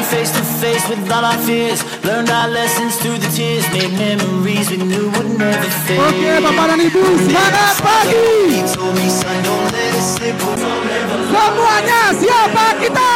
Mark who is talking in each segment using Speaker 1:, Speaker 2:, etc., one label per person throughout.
Speaker 1: face to face with all our fears. Learned our lessons through the tears. Made memories we knew would never fade.
Speaker 2: Oke, Bapak dan Ibu, semangat pagi.
Speaker 1: He told me, son, don't let it slip.
Speaker 2: Semuanya siapa kita?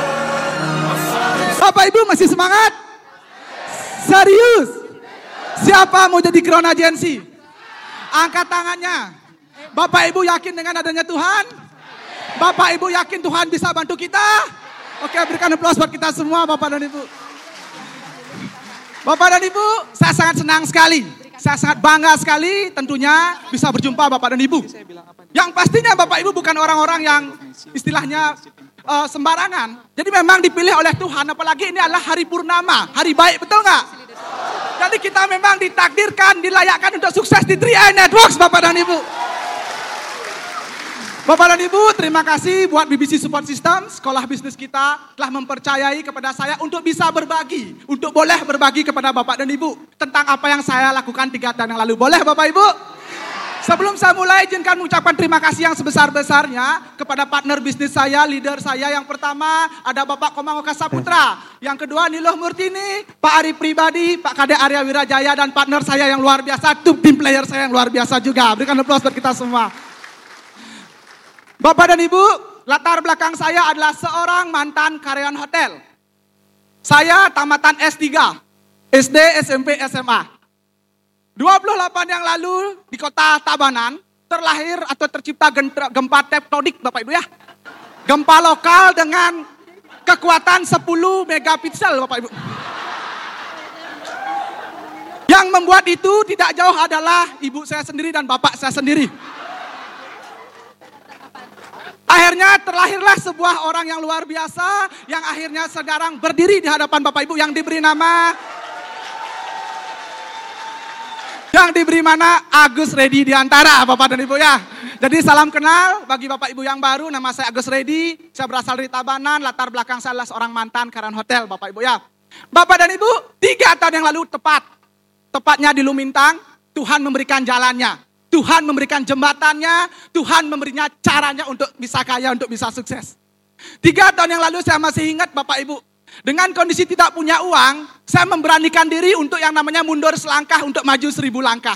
Speaker 2: Bapak Ibu masih semangat? Serius? Siapa mau jadi Crown Agency? Angkat tangannya. Bapak Ibu yakin dengan adanya Tuhan? Bapak Ibu yakin Tuhan bisa bantu kita? Oke, berikan aplaus buat kita semua Bapak dan Ibu. Bapak dan Ibu, saya sangat senang sekali. Saya sangat bangga sekali tentunya bisa berjumpa Bapak dan Ibu. Yang pastinya Bapak Ibu bukan orang-orang yang istilahnya sembarangan. Jadi memang dipilih oleh Tuhan, apalagi ini adalah hari purnama, hari baik, betul nggak? Jadi kita memang ditakdirkan, dilayakkan untuk sukses di 3i Networks Bapak dan Ibu. Bapak dan Ibu, terima kasih buat BBC Support System, sekolah bisnis kita telah mempercayai kepada saya untuk bisa berbagi, untuk boleh berbagi kepada Bapak dan Ibu tentang apa yang saya lakukan 3 tahun yang lalu. Boleh Bapak Ibu? Sebelum saya mulai, izinkan mengucapkan terima kasih yang sebesar-besarnya kepada partner bisnis saya, leader saya. Yang pertama ada Bapak Komangoka Saputra, yang kedua Niloh Murtini, Pak Ari Pribadi, Pak Kade Arya Wirajaya, dan partner saya yang luar biasa, tim player saya yang luar biasa juga. Berikan aplaus buat kita semua. Bapak dan Ibu, latar belakang saya adalah seorang mantan karyawan hotel. Saya tamatan S3, SD, SMP, SMA. 28 yang lalu di kota Tabanan terlahir atau tercipta gempa tektonik Bapak Ibu ya. Gempa lokal dengan kekuatan 10 megapiksel Bapak Ibu. Yang membuat itu tidak jauh adalah ibu saya sendiri dan bapak saya sendiri. Akhirnya terlahirlah sebuah orang yang luar biasa yang akhirnya sekarang berdiri di hadapan Bapak Ibu yang diberi nama Agus Reddy Diantara Bapak dan Ibu ya. Jadi salam kenal bagi Bapak Ibu yang baru, nama saya Agus Reddy, saya berasal dari Tabanan, latar belakang saya adalah seorang mantan karyawan hotel Bapak Ibu ya. Bapak dan Ibu, 3 tahun yang lalu tepatnya di Lumintang, Tuhan memberikan jalannya. Tuhan memberikan jembatannya, Tuhan memberinya caranya untuk bisa kaya, untuk bisa sukses. 3 tahun yang lalu saya masih ingat Bapak Ibu, dengan kondisi tidak punya uang, saya memberanikan diri untuk yang namanya mundur selangkah untuk maju 1000 langkah.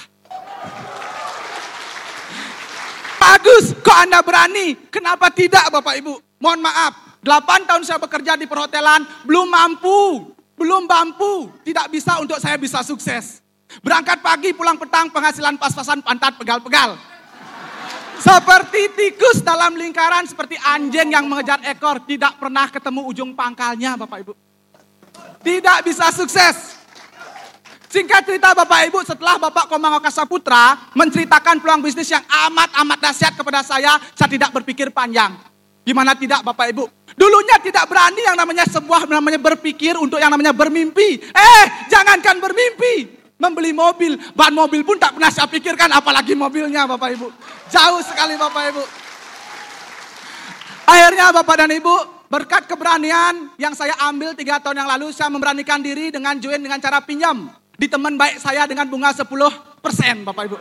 Speaker 2: Pak Agus, kok Anda berani? Kenapa tidak Bapak Ibu? Mohon maaf, 8 tahun saya bekerja di perhotelan, belum mampu, tidak bisa untuk saya bisa sukses. Berangkat pagi, pulang petang, penghasilan pas-pasan, pantat pegal-pegal. Seperti tikus dalam lingkaran, seperti anjing yang mengejar ekor, tidak pernah ketemu ujung pangkalnya Bapak Ibu. Tidak bisa sukses. Singkat cerita Bapak Ibu, setelah Bapak Komangoka Saputra menceritakan peluang bisnis yang amat dahsyat kepada saya tidak berpikir panjang. Gimana tidak Bapak Ibu? Dulunya tidak berani yang namanya berpikir untuk yang namanya bermimpi. Jangankan bermimpi. Membeli mobil, ban mobil pun tak pernah saya pikirkan, apalagi mobilnya Bapak Ibu. Jauh sekali Bapak Ibu. Akhirnya Bapak dan Ibu, berkat keberanian yang saya ambil 3 tahun yang lalu, saya memberanikan diri dengan join dengan cara pinjam di teman baik saya dengan bunga 10% Bapak Ibu.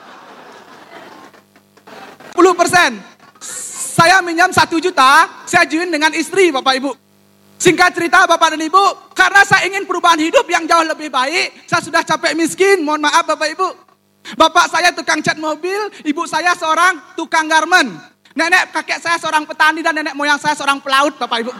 Speaker 2: 10%. Saya minjam 1 juta, saya join dengan istri Bapak Ibu. Singkat cerita Bapak dan Ibu, karena saya ingin perubahan hidup yang jauh lebih baik, saya sudah capek miskin, mohon maaf Bapak Ibu. Bapak saya tukang cat mobil, ibu saya seorang tukang garmen. Nenek kakek saya seorang petani dan nenek moyang saya seorang pelaut Bapak Ibu.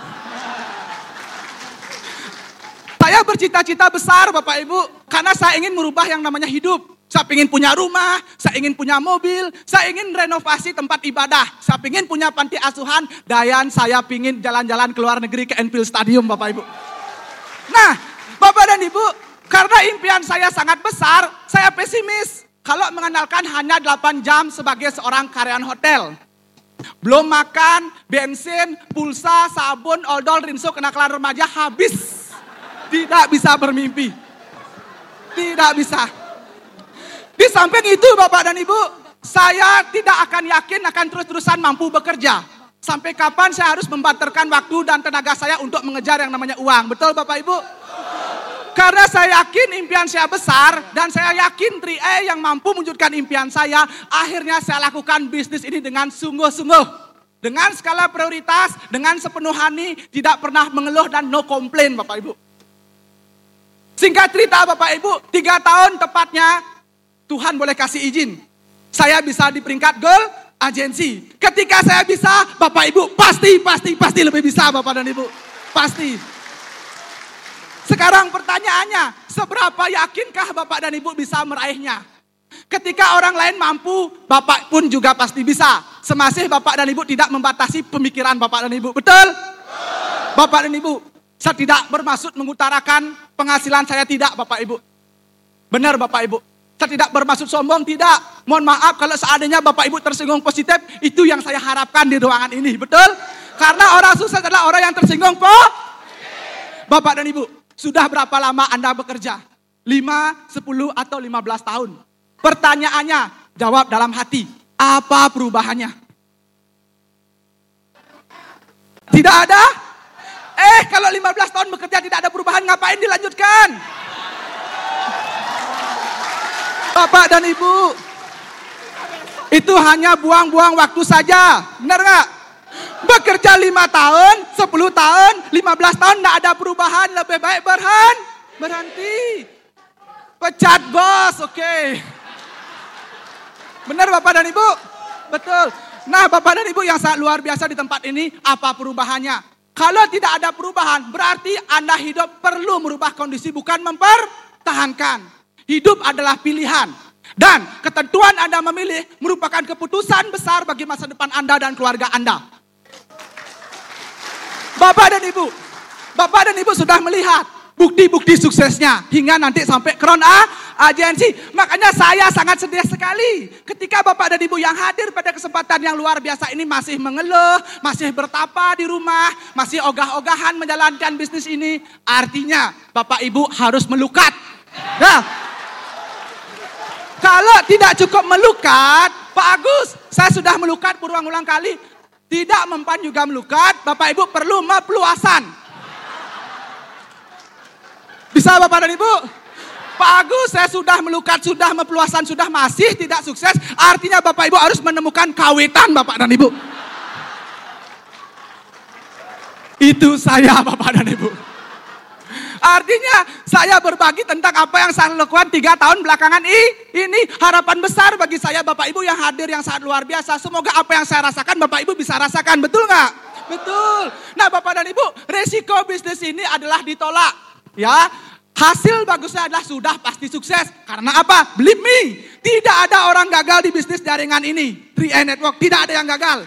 Speaker 2: Saya bercita-cita besar Bapak Ibu, karena saya ingin merubah yang namanya hidup. Saya ingin punya rumah, saya ingin punya mobil, saya ingin renovasi tempat ibadah, saya ingin punya panti asuhan, dan saya ingin jalan-jalan ke luar negeri ke Anfield Stadium Bapak Ibu. Nah, Bapak dan Ibu, karena impian saya sangat besar, saya pesimis. Kalau mengandalkan hanya 8 jam sebagai seorang karyawan hotel. Belum makan, bensin, pulsa, sabun, odol, rinso, kenakalan remaja habis. Tidak bisa bermimpi. Tidak bisa. Di samping itu Bapak dan Ibu, saya tidak akan yakin akan terus-terusan mampu bekerja. Sampai kapan saya harus membanterkan waktu dan tenaga saya untuk mengejar yang namanya uang. Betul Bapak Ibu? Karena saya yakin impian saya besar dan saya yakin 3i yang mampu mewujudkan impian saya, akhirnya saya lakukan bisnis ini dengan sungguh-sungguh. Dengan skala prioritas, dengan sepenuh hati, tidak pernah mengeluh dan no komplain Bapak Ibu. Singkat cerita Bapak Ibu, 3 tahun tepatnya Tuhan boleh kasih izin. Saya bisa di peringkat Girl Agency. Ketika saya bisa, Bapak Ibu pasti lebih bisa Bapak dan Ibu. Pasti. Sekarang pertanyaannya, seberapa yakinkah Bapak dan Ibu bisa meraihnya? Ketika orang lain mampu, Bapak pun juga pasti bisa. Semasih Bapak dan Ibu tidak membatasi pemikiran Bapak dan Ibu. Betul? Bapak dan Ibu, saya tidak bermaksud mengutarakan penghasilan saya tidak Bapak Ibu. Benar Bapak Ibu. Saya tidak bermaksud sombong, tidak. Mohon maaf kalau seandainya Bapak Ibu tersinggung positif, itu yang saya harapkan di ruangan ini. Betul? Karena orang sukses adalah orang yang tersinggung Bapak dan Ibu, sudah berapa lama Anda bekerja? 5, 10, atau 15 tahun? Pertanyaannya, jawab dalam hati. Apa perubahannya? Tidak ada? Kalau 15 tahun bekerja tidak ada perubahan, ngapain dilanjutkan? Bapak dan Ibu, itu hanya buang-buang waktu saja. Benar nggak? Bekerja 5 tahun, 10 tahun, 15 tahun tidak ada perubahan, lebih baik berhenti. Pecat bos, oke. Benar Bapak dan Ibu? Betul. Nah Bapak dan Ibu yang sangat luar biasa di tempat ini, apa perubahannya? Kalau tidak ada perubahan, berarti Anda hidup perlu merubah kondisi, bukan mempertahankan. Hidup adalah pilihan. Dan ketentuan Anda memilih merupakan keputusan besar bagi masa depan Anda dan keluarga Anda. Bapak dan Ibu sudah melihat bukti-bukti suksesnya hingga nanti sampai Crown Agency. Makanya saya sangat sedih sekali ketika Bapak dan Ibu yang hadir pada kesempatan yang luar biasa ini masih mengeluh, masih bertapa di rumah, masih ogah-ogahan menjalankan bisnis ini. Artinya Bapak Ibu harus melukat. Nah, kalau tidak cukup melukat, Pak Agus, saya sudah melukat berulang-ulang kali. Tidak mempan juga melukat, Bapak Ibu perlu mepeluasan. Bisa Bapak dan Ibu? Pak Agus, saya sudah melukat, sudah mepeluasan, sudah masih tidak sukses. Artinya Bapak Ibu harus menemukan kawitan Bapak dan Ibu. Itu saya Bapak dan Ibu. Artinya saya berbagi tentang apa yang saya lakukan 3 tahun belakangan ini. Harapan besar bagi saya Bapak Ibu yang hadir yang sangat luar biasa. Semoga apa yang saya rasakan Bapak Ibu bisa rasakan. Betul nggak? Betul. Nah Bapak dan Ibu, resiko bisnis ini adalah ditolak. Ya, hasil bagusnya adalah sudah pasti sukses. Karena apa? Believe me, tidak ada orang gagal di bisnis jaringan ini. 3i Network, tidak ada yang gagal.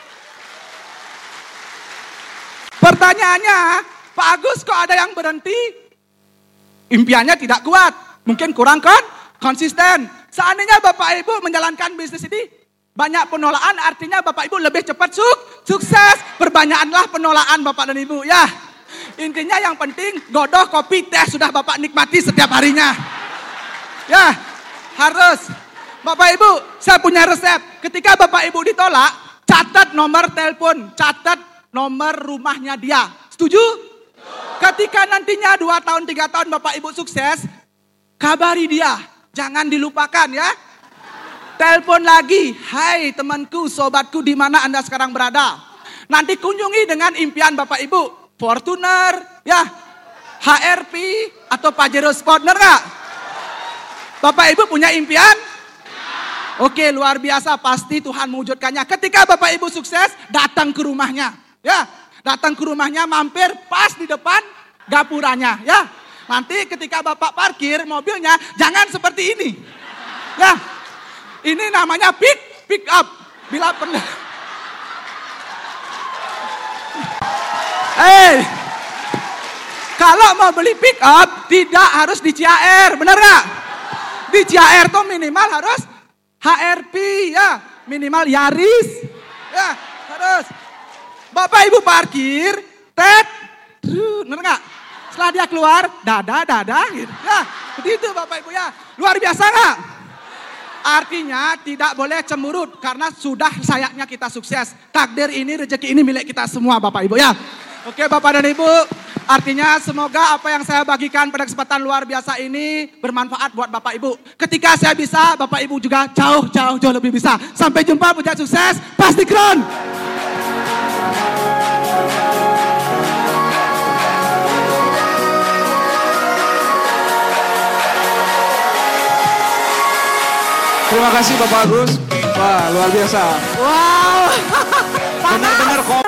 Speaker 2: Pertanyaannya, Pak Agus kok ada yang berhenti? Impiannya tidak kuat, mungkin kurang konsisten. Seandainya Bapak Ibu menjalankan bisnis ini banyak penolakan, artinya Bapak Ibu lebih cepat sukses. Perbanyaklah penolakan Bapak dan Ibu ya. Intinya yang penting godoh, kopi, teh sudah Bapak nikmati setiap harinya. Ya, harus. Bapak Ibu, saya punya resep. Ketika Bapak Ibu ditolak, catat nomor telepon, catat nomor rumahnya dia. Setuju? Ketika nantinya 2 tahun, 3 tahun Bapak Ibu sukses, kabari dia. Jangan dilupakan ya. Telepon lagi. Hai temanku, sobatku, di mana Anda sekarang berada? Nanti kunjungi dengan impian Bapak Ibu. Fortuner, ya. HRV, atau Pajero Sport, benar nggak? Bapak Ibu punya impian? Oke, luar biasa. Pasti Tuhan mewujudkannya. Ketika Bapak Ibu sukses, datang ke rumahnya. Ya. Datang ke rumahnya, mampir pas di depan gapuranya, ya. Nanti ketika Bapak parkir mobilnya, jangan seperti ini. Ya, ini namanya pick up. Bila pernah. Kalau mau beli pick up, tidak harus di CAR, benar nggak? Di CAR tuh minimal harus HRV, ya. Minimal Yaris, ya, harus. Bapak Ibu parkir, bener nggak? Setelah dia keluar, dada, gitu. Ya, begitu Bapak Ibu ya. Luar biasa nggak? Artinya tidak boleh cemurut karena sudah sayangnya kita sukses. Takdir ini, rezeki ini milik kita semua Bapak Ibu ya. Oke Bapak dan Ibu, artinya semoga apa yang saya bagikan pada kesempatan luar biasa ini bermanfaat buat Bapak Ibu. Ketika saya bisa, Bapak Ibu juga jauh lebih bisa. Sampai jumpa, puja sukses, pasti keren.
Speaker 3: Terima kasih Bapak Agus. Wah, luar biasa.
Speaker 4: Wow.
Speaker 3: Benar-benar